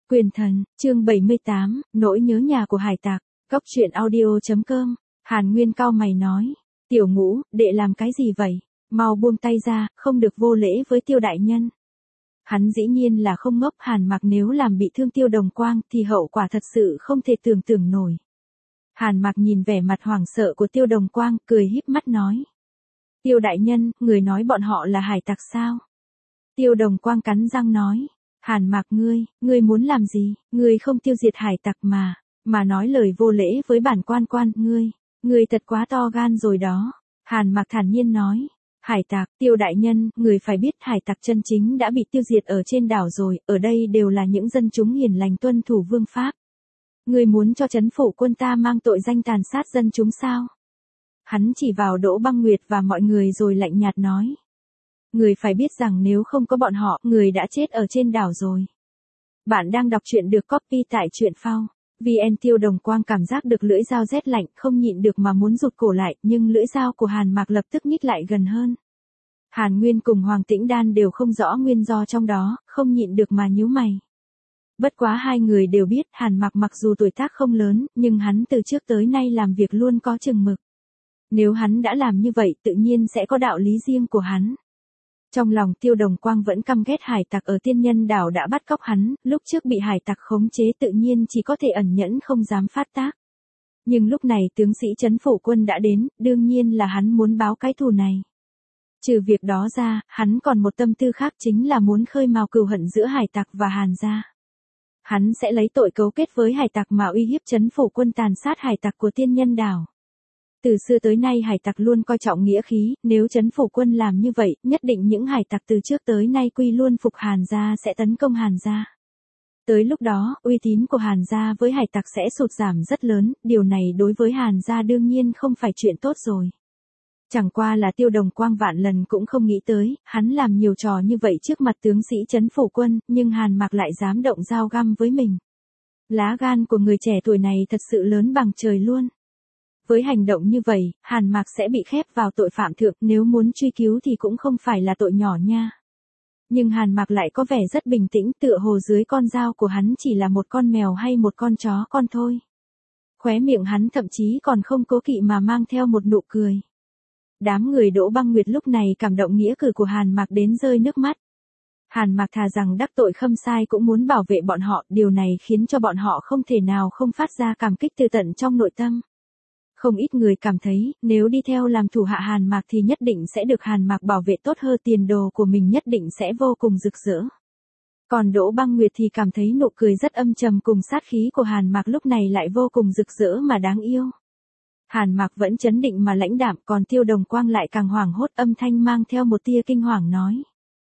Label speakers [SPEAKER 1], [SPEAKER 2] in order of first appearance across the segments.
[SPEAKER 1] Quyền thần, chương 78, nỗi nhớ nhà của hải tặc, góc truyện audio.com, Hàn Nguyên cau mày nói, Tiểu Ngũ, đệ làm cái gì vậy? Mau buông tay ra, không được vô lễ với Tiêu đại nhân. Hắn dĩ nhiên là không ngốc, Hàn Mặc nếu làm bị thương Tiêu Đồng Quang thì hậu quả thật sự không thể tưởng tượng nổi. Hàn Mặc nhìn vẻ mặt hoảng sợ của Tiêu Đồng Quang, cười híp mắt nói. Tiêu đại nhân, người nói bọn họ là hải tặc sao? Tiêu Đồng Quang cắn răng nói. Hàn Mặc ngươi muốn làm gì? Ngươi không tiêu diệt hải tặc mà nói lời vô lễ với bản quan, ngươi thật quá to gan rồi đó. Hàn Mặc thản nhiên nói. Hải tặc, Tiêu đại nhân, người phải biết hải tặc chân chính đã bị tiêu diệt ở trên đảo rồi, ở đây đều là những dân chúng hiền lành tuân thủ vương pháp. Ngươi muốn cho trấn phủ quân ta mang tội danh tàn sát dân chúng sao? Hắn chỉ vào Đỗ Băng Nguyệt và mọi người rồi lạnh nhạt nói. Người phải biết rằng nếu không có bọn họ, người đã chết ở trên đảo rồi. Bạn đang đọc truyện được copy tại truyện phao. VN. Tiêu Đồng Quang cảm giác được lưỡi dao rét lạnh, không nhịn được mà muốn rụt cổ lại, nhưng lưỡi dao của Hàn Mặc lập tức nhích lại gần hơn. Hàn Nguyên cùng Hoàng Tĩnh Đan đều không rõ nguyên do trong đó, không nhịn được mà nhíu mày. Bất quá hai người đều biết Hàn Mặc mặc dù tuổi tác không lớn, nhưng hắn từ trước tới nay làm việc luôn có chừng mực. Nếu hắn đã làm như vậy tự nhiên sẽ có đạo lý riêng của hắn. Trong lòng Tiêu Đồng Quang vẫn căm ghét hải tặc ở Tiên Nhân đảo đã bắt cóc hắn, lúc trước bị hải tặc khống chế tự nhiên chỉ có thể ẩn nhẫn không dám phát tác. Nhưng lúc này tướng sĩ trấn phủ quân đã đến, đương nhiên là hắn muốn báo cái thù này. Trừ việc đó ra, hắn còn một tâm tư khác chính là muốn khơi mào cừu hận giữa hải tặc và Hàn gia. Hắn sẽ lấy tội cấu kết với hải tặc mà uy hiếp trấn phủ quân tàn sát hải tặc của Tiên Nhân đảo. Từ xưa tới nay hải tặc luôn coi trọng nghĩa khí, nếu trấn phủ quân làm như vậy, nhất định những hải tặc từ trước tới nay quy luôn phục Hàn gia sẽ tấn công Hàn gia. Tới lúc đó, uy tín của Hàn gia với hải tặc sẽ sụt giảm rất lớn, điều này đối với Hàn gia đương nhiên không phải chuyện tốt rồi. Chẳng qua là Tiêu Đồng Quang vạn lần cũng không nghĩ tới, hắn làm nhiều trò như vậy trước mặt tướng sĩ trấn phủ quân, nhưng Hàn Mặc lại dám động dao găm với mình. Lá gan của người trẻ tuổi này thật sự lớn bằng trời luôn. Với hành động như vậy, Hàn Mặc sẽ bị khép vào tội phạm thượng, nếu muốn truy cứu thì cũng không phải là tội nhỏ nha. Nhưng Hàn Mặc lại có vẻ rất bình tĩnh, tựa hồ dưới con dao của hắn chỉ là một con mèo hay một con chó con thôi. Khóe miệng hắn thậm chí còn không cố kỵ mà mang theo một nụ cười. Đám người Đỗ Băng Nguyệt lúc này cảm động nghĩa cử của Hàn Mặc đến rơi nước mắt. Hàn Mặc thà rằng đắc tội Khâm Sai cũng muốn bảo vệ bọn họ, điều này khiến cho bọn họ không thể nào không phát ra cảm kích từ tận trong nội tâm. Không ít người cảm thấy, nếu đi theo làm thủ hạ Hàn Mặc thì nhất định sẽ được Hàn Mặc bảo vệ tốt hơn, tiền đồ của mình nhất định sẽ vô cùng rực rỡ. Còn Đỗ Băng Nguyệt thì cảm thấy nụ cười rất âm trầm cùng sát khí của Hàn Mặc lúc này lại vô cùng rực rỡ mà đáng yêu. Hàn Mặc vẫn trấn định mà lãnh đạm, còn Tiêu Đồng Quang lại càng hoảng hốt, âm thanh mang theo một tia kinh hoàng nói.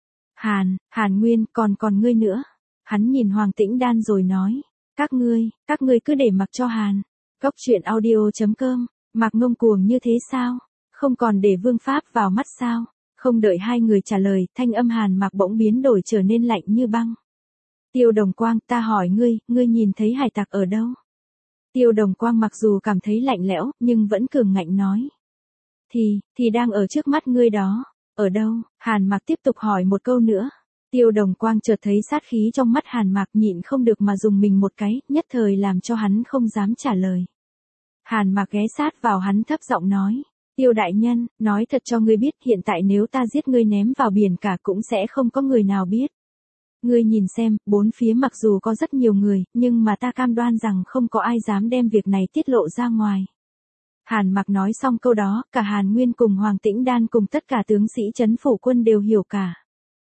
[SPEAKER 1] Hàn Nguyên, còn ngươi nữa. Hắn nhìn Hoàng Tĩnh Đan rồi nói. Các ngươi cứ để mặc cho Hàn. Góc truyện audio.com, Mặc ngông cuồng như thế sao? Không còn để vương pháp vào mắt sao? Không đợi hai người trả lời, thanh âm Hàn Mặc bỗng biến đổi trở nên lạnh như băng. Tiêu Đồng Quang, ta hỏi ngươi nhìn thấy hải tặc ở đâu? Tiêu Đồng Quang mặc dù cảm thấy lạnh lẽo, nhưng vẫn cường ngạnh nói. Thì đang ở trước mắt ngươi đó. Ở đâu? Hàn Mặc tiếp tục hỏi một câu nữa. Tiêu Đồng Quang chợt thấy sát khí trong mắt Hàn Mặc, nhịn không được mà dùng mình một cái, nhất thời làm cho hắn không dám trả lời. Hàn Mặc ghé sát vào hắn thấp giọng nói. Tiêu đại nhân, nói thật cho ngươi biết, hiện tại nếu ta giết ngươi ném vào biển cả cũng sẽ không có người nào biết. Ngươi nhìn xem, bốn phía mặc dù có rất nhiều người, nhưng mà ta cam đoan rằng không có ai dám đem việc này tiết lộ ra ngoài. Hàn Mặc nói xong câu đó, cả Hàn Nguyên cùng Hoàng Tĩnh Đan cùng tất cả tướng sĩ trấn phủ quân đều hiểu cả.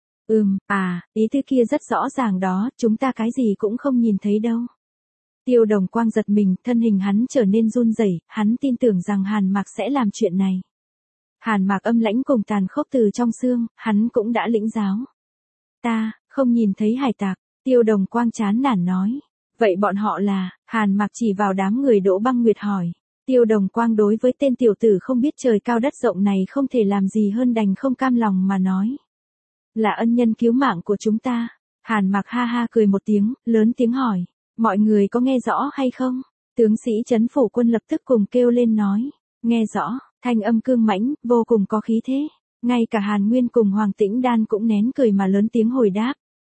[SPEAKER 1] Ý thứ kia rất rõ ràng đó, chúng ta cái gì cũng không nhìn thấy đâu. Tiêu Đồng Quang giật mình, thân hình hắn trở nên run rẩy, hắn tin tưởng rằng Hàn Mặc sẽ làm chuyện này. Hàn Mặc âm lãnh cùng tàn khốc từ trong xương, hắn cũng đã lĩnh giáo. Ta không nhìn thấy hải tặc. Tiêu Đồng Quang chán nản nói. Vậy bọn họ là? Hàn Mặc chỉ vào đám người Đỗ Băng Nguyệt hỏi. Tiêu Đồng Quang đối với tên tiểu tử không biết trời cao đất rộng này không thể làm gì hơn đành không cam lòng mà nói. Là ân nhân cứu mạng của chúng ta. Hàn Mặc ha ha cười một tiếng, lớn tiếng hỏi. Mọi người có nghe rõ hay không? Tướng sĩ trấn phủ quân lập tức cùng kêu lên nói. Nghe rõ, thanh âm cương mãnh, vô cùng có khí thế. Ngay cả Hàn Nguyên cùng Hoàng Tĩnh Đan cũng nén cười mà lớn tiếng hồi đáp.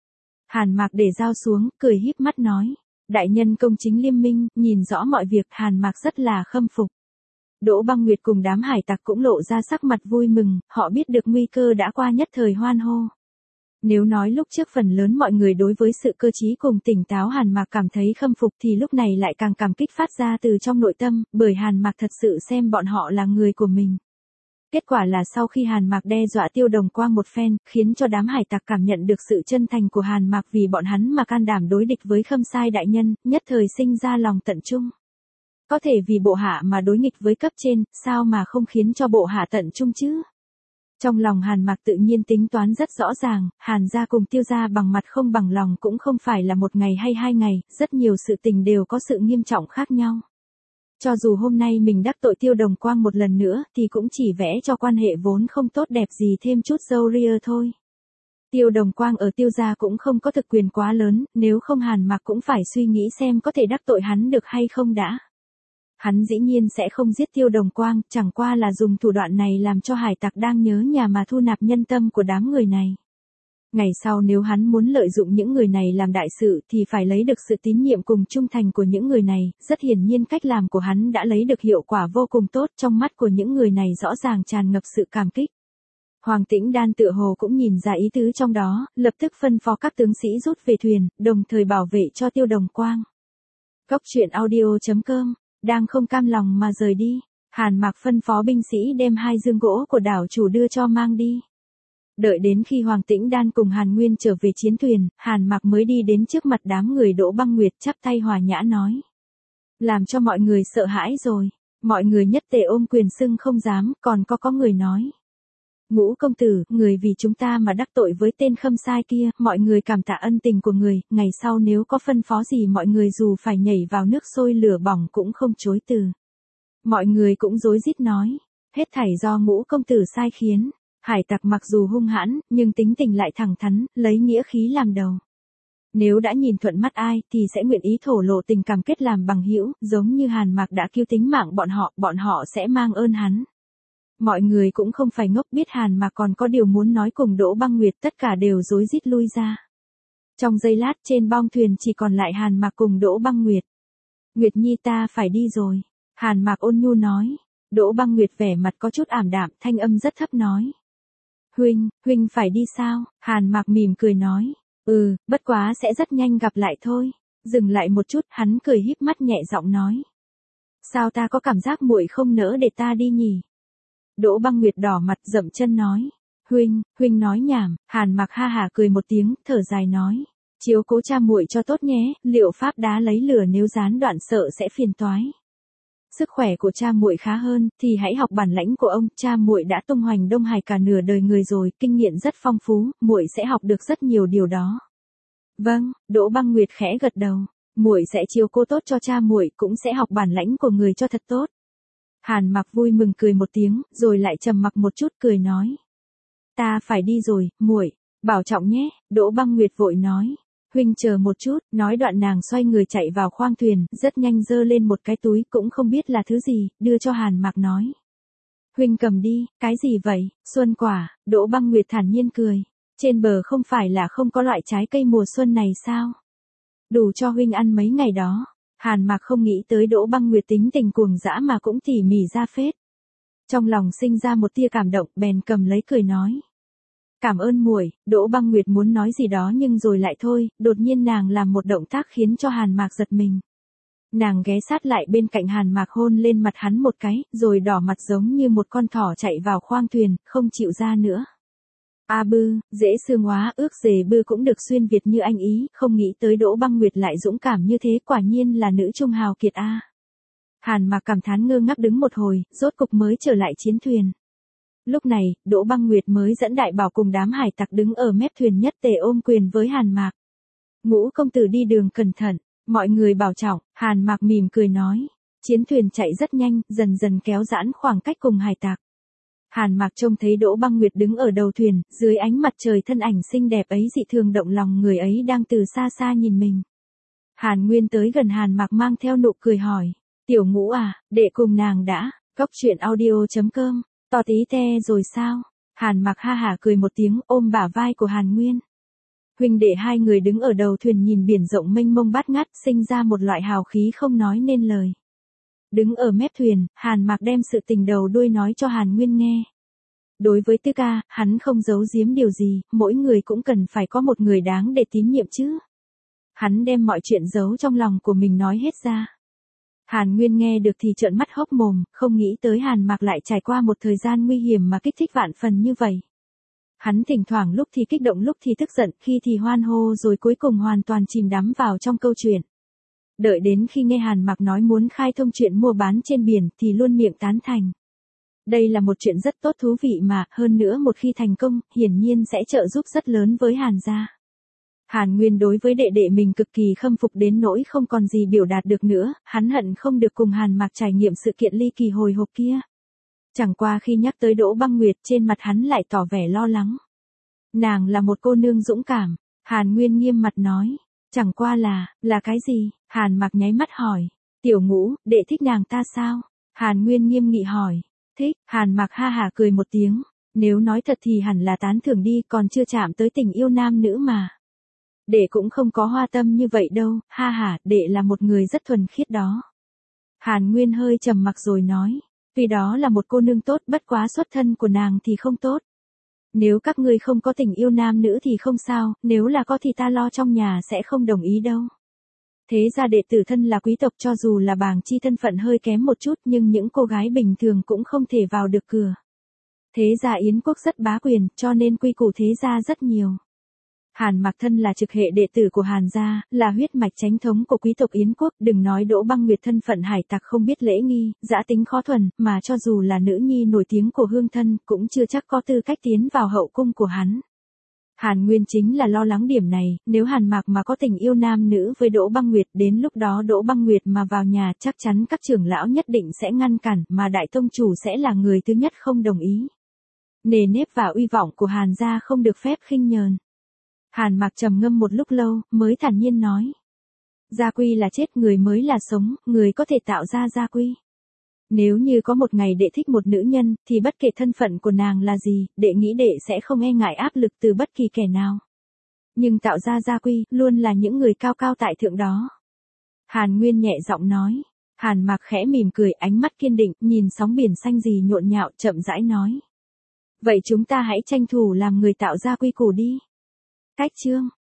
[SPEAKER 1] Hàn Mạc để dao xuống, cười híp mắt nói. Đại nhân công chính liêm minh, nhìn rõ mọi việc, Hàn Mạc rất là khâm phục. Đỗ Băng Nguyệt cùng đám hải tặc cũng lộ ra sắc mặt vui mừng, họ biết được nguy cơ đã qua, nhất thời hoan hô. Nếu nói lúc trước phần lớn mọi người đối với sự cơ trí cùng tỉnh táo Hàn Mạc cảm thấy khâm phục thì lúc này lại càng cảm kích phát ra từ trong nội tâm, bởi Hàn Mạc thật sự xem bọn họ là người của mình. Kết quả là sau khi Hàn Mạc đe dọa Tiêu Đồng Quang một phen, khiến cho đám hải tặc cảm nhận được sự chân thành của Hàn Mạc vì bọn hắn mà can đảm đối địch với Khâm Sai đại nhân, nhất thời sinh ra lòng tận trung. Có thể vì bộ hạ mà đối nghịch với cấp trên, sao mà không khiến cho bộ hạ tận trung chứ? Trong lòng Hàn Mạc tự nhiên tính toán rất rõ ràng, Hàn gia cùng Tiêu gia bằng mặt không bằng lòng cũng không phải là một ngày hay 2 ngày, rất nhiều sự tình đều có sự nghiêm trọng khác nhau. Cho dù hôm nay mình đắc tội Tiêu Đồng Quang một lần nữa thì cũng chỉ vẽ cho quan hệ vốn không tốt đẹp gì thêm chút râu ria thôi. Tiêu Đồng Quang ở Tiêu gia cũng không có thực quyền quá lớn, nếu không Hàn Mạc cũng phải suy nghĩ xem có thể đắc tội hắn được hay không đã. Hắn dĩ nhiên sẽ không giết Tiêu Đồng Quang, chẳng qua là dùng thủ đoạn này làm cho hải tặc đang nhớ nhà mà thu nạp nhân tâm của đám người này. Ngày sau nếu hắn muốn lợi dụng những người này làm đại sự thì phải lấy được sự tín nhiệm cùng trung thành của những người này, rất hiển nhiên cách làm của hắn đã lấy được hiệu quả vô cùng tốt, trong mắt của những người này rõ ràng tràn ngập sự cảm kích. Hoàng Tĩnh Đan tựa hồ cũng nhìn ra ý tứ trong đó, lập tức phân phó các tướng sĩ rút về thuyền, đồng thời bảo vệ cho Tiêu Đồng Quang. Góc truyện audio.com, đang không cam lòng mà rời đi, Hàn Mạc phân phó binh sĩ đem 2 dương gỗ của đảo chủ đưa cho mang đi. Đợi đến khi Hoàng Tĩnh Đan cùng Hàn Nguyên trở về chiến thuyền, Hàn Mạc mới đi đến trước mặt đám người Đỗ Băng Nguyệt chắp tay hòa nhã nói. Làm cho mọi người sợ hãi rồi, mọi người nhất tề ôm quyền xưng không dám, còn có người nói. Ngũ công tử, người vì chúng ta mà đắc tội với tên Khâm Sai kia, mọi người cảm tạ ân tình của người, ngày sau nếu có phân phó gì mọi người dù phải nhảy vào nước sôi lửa bỏng cũng không chối từ. Mọi người cũng rối rít nói, hết thảy do Ngũ công tử sai khiến. Hải tặc mặc dù hung hãn, nhưng tính tình lại thẳng thắn, lấy nghĩa khí làm đầu. Nếu đã nhìn thuận mắt ai thì sẽ nguyện ý thổ lộ tình cảm kết làm bằng hữu, giống như Hàn Mạc đã cứu tính mạng bọn họ sẽ mang ơn hắn. Mọi người cũng không phải ngốc, biết Hàn Mạc còn có điều muốn nói cùng Đỗ Băng Nguyệt, tất cả đều rối rít lui ra. Trong giây lát trên bong thuyền chỉ còn lại Hàn Mạc cùng Đỗ Băng Nguyệt. Nguyệt Nhi ta phải đi rồi. Hàn Mạc ôn nhu nói. Đỗ Băng Nguyệt vẻ mặt có chút ảm đạm, thanh âm rất thấp nói. Huynh phải đi sao? Hàn Mạc mỉm cười nói. Bất quá sẽ rất nhanh gặp lại thôi. Dừng lại một chút, hắn cười híp mắt nhẹ giọng nói. Sao ta có cảm giác muội không nỡ để ta đi nhỉ? Đỗ Băng Nguyệt đỏ mặt dậm chân nói. Huynh nói nhảm. Hàn Mạc ha hả cười một tiếng, thở dài nói. Chiếu cố cha muội cho tốt nhé, liệu pháp đá lấy lửa nếu gián đoạn sợ sẽ phiền toái. Sức khỏe của cha muội khá hơn thì hãy học bản lãnh của ông, cha muội đã tung hoành Đông Hải cả nửa đời người rồi, kinh nghiệm rất phong phú, muội sẽ học được rất nhiều điều đó. Vâng, Đỗ Băng Nguyệt khẽ gật đầu, muội sẽ chiếu cố tốt cho cha muội, cũng sẽ học bản lãnh của người cho thật tốt. Hàn Mạc vui mừng cười một tiếng, rồi lại trầm mặc một chút cười nói. Ta phải đi rồi, muội, bảo trọng nhé. Đỗ Băng Nguyệt vội nói. Huynh chờ một chút, nói đoạn nàng xoay người chạy vào khoang thuyền, rất nhanh giơ lên một cái túi cũng không biết là thứ gì, đưa cho Hàn Mạc nói. Huynh cầm đi, cái gì vậy? Xuân quả. Đỗ Băng Nguyệt thản nhiên cười. Trên bờ không phải là không có loại trái cây mùa xuân này sao? Đủ cho huynh ăn mấy ngày đó. Hàn Mạc không nghĩ tới Đỗ Băng Nguyệt tính tình cuồng dã mà cũng tỉ mỉ ra phết. Trong lòng sinh ra một tia cảm động, bèn cầm lấy cười nói. Cảm ơn muội. Đỗ Băng Nguyệt muốn nói gì đó nhưng rồi lại thôi, đột nhiên nàng làm một động tác khiến cho Hàn Mạc giật mình. Nàng ghé sát lại bên cạnh Hàn Mạc hôn lên mặt hắn một cái, rồi đỏ mặt giống như một con thỏ chạy vào khoang thuyền, không chịu ra nữa. A bư, dễ xương hóa, ước dề bư cũng được xuyên Việt như anh ý, không nghĩ tới Đỗ Băng Nguyệt lại dũng cảm như thế, quả nhiên là nữ trung hào kiệt a. Hàn Mạc cảm thán ngơ ngác đứng một hồi, rốt cục mới trở lại chiến thuyền. Lúc này, Đỗ Băng Nguyệt mới dẫn đại bảo cùng đám hải tặc đứng ở mép thuyền nhất tề ôm quyền với Hàn Mạc. Ngũ công tử đi đường cẩn thận, mọi người bảo trọng. Hàn Mạc mỉm cười nói. Chiến thuyền chạy rất nhanh, dần dần kéo giãn khoảng cách cùng hải tặc. Hàn Mạc trông thấy Đỗ Băng Nguyệt đứng ở đầu thuyền, dưới ánh mặt trời thân ảnh xinh đẹp ấy dị thường động lòng, người ấy đang từ xa xa nhìn mình. Hàn Nguyên tới gần Hàn Mạc mang theo nụ cười hỏi. Tiểu Ngũ à, đệ cùng nàng đã, góc truyện audio.com, to tí te rồi sao? Hàn Mạc ha hả cười một tiếng ôm bả vai của Hàn Nguyên. Huynh đệ hai người đứng ở đầu thuyền nhìn biển rộng mênh mông bát ngát, sinh ra một loại hào khí không nói nên lời. Đứng ở mép thuyền, Hàn Mạc đem sự tình đầu đuôi nói cho Hàn Nguyên nghe. Đối với Tư Ca, hắn không giấu giếm điều gì, mỗi người cũng cần phải có một người đáng để tín nhiệm chứ. Hắn đem mọi chuyện giấu trong lòng của mình nói hết ra. Hàn Nguyên nghe được thì trợn mắt hốc mồm, không nghĩ tới Hàn Mạc lại trải qua một thời gian nguy hiểm mà kích thích vạn phần như vậy. Hắn thỉnh thoảng lúc thì kích động lúc thì tức giận, khi thì hoan hô rồi cuối cùng hoàn toàn chìm đắm vào trong câu chuyện. Đợi đến khi nghe Hàn Mạc nói muốn khai thông chuyện mua bán trên biển thì luôn miệng tán thành. Đây là một chuyện rất tốt thú vị mà, hơn nữa một khi thành công, hiển nhiên sẽ trợ giúp rất lớn với Hàn gia. Hàn Nguyên đối với đệ đệ mình cực kỳ khâm phục đến nỗi không còn gì biểu đạt được nữa, hắn hận không được cùng Hàn Mạc trải nghiệm sự kiện ly kỳ hồi hộp kia. Chẳng qua khi nhắc tới Đỗ Băng Nguyệt trên mặt hắn lại tỏ vẻ lo lắng. Nàng là một cô nương dũng cảm, Hàn Nguyên nghiêm mặt nói. Chẳng qua là cái gì? Hàn Mạc nháy mắt hỏi. Tiểu Ngũ, đệ thích nàng ta sao? Hàn Nguyên nghiêm nghị hỏi. Thích, Hàn Mạc ha hả cười một tiếng. Nếu nói thật thì hẳn là tán thưởng đi, còn chưa chạm tới tình yêu nam nữ mà. Đệ cũng không có hoa tâm như vậy đâu, ha hả, đệ là một người rất thuần khiết đó. Hàn Nguyên hơi trầm mặc rồi nói. Vì đó là một cô nương tốt, bất quá xuất thân của nàng thì không tốt. Nếu các ngươi không có tình yêu nam nữ thì không sao, nếu là có thì ta lo trong nhà sẽ không đồng ý đâu. Thế ra đệ tử thân là quý tộc, cho dù là bảng chi thân phận hơi kém một chút nhưng những cô gái bình thường cũng không thể vào được cửa. Thế gia Yến quốc rất bá quyền, cho nên quy củ thế gia rất nhiều. Hàn Mạc thân là trực hệ đệ tử của Hàn gia, là huyết mạch chánh thống của quý tộc Yến quốc, đừng nói Đỗ Băng Nguyệt thân phận hải tặc không biết lễ nghi, dã tính khó thuần, mà cho dù là nữ nhi nổi tiếng của hương thân, cũng chưa chắc có tư cách tiến vào hậu cung của hắn. Hàn Nguyên chính là lo lắng điểm này, nếu Hàn Mạc mà có tình yêu nam nữ với Đỗ Băng Nguyệt, đến lúc đó Đỗ Băng Nguyệt mà vào nhà chắc chắn các trưởng lão nhất định sẽ ngăn cản, mà đại tông chủ sẽ là người thứ nhất không đồng ý. Nề nếp và uy vọng của Hàn gia không được phép khinh nhờn. Hàn Mạc trầm ngâm một lúc lâu, mới thản nhiên nói. Gia quy là chết, người mới là sống, người có thể tạo ra gia quy. Nếu như có một ngày đệ thích một nữ nhân, thì bất kể thân phận của nàng là gì, đệ nghĩ đệ sẽ không e ngại áp lực từ bất kỳ kẻ nào. Nhưng tạo ra gia quy, luôn là những người cao cao tại thượng đó. Hàn Nguyên nhẹ giọng nói. Hàn Mạc khẽ mỉm cười, ánh mắt kiên định, nhìn sóng biển xanh gì nhộn nhạo, chậm rãi nói. Vậy chúng ta hãy tranh thủ làm người tạo ra quy củ đi. Cách chương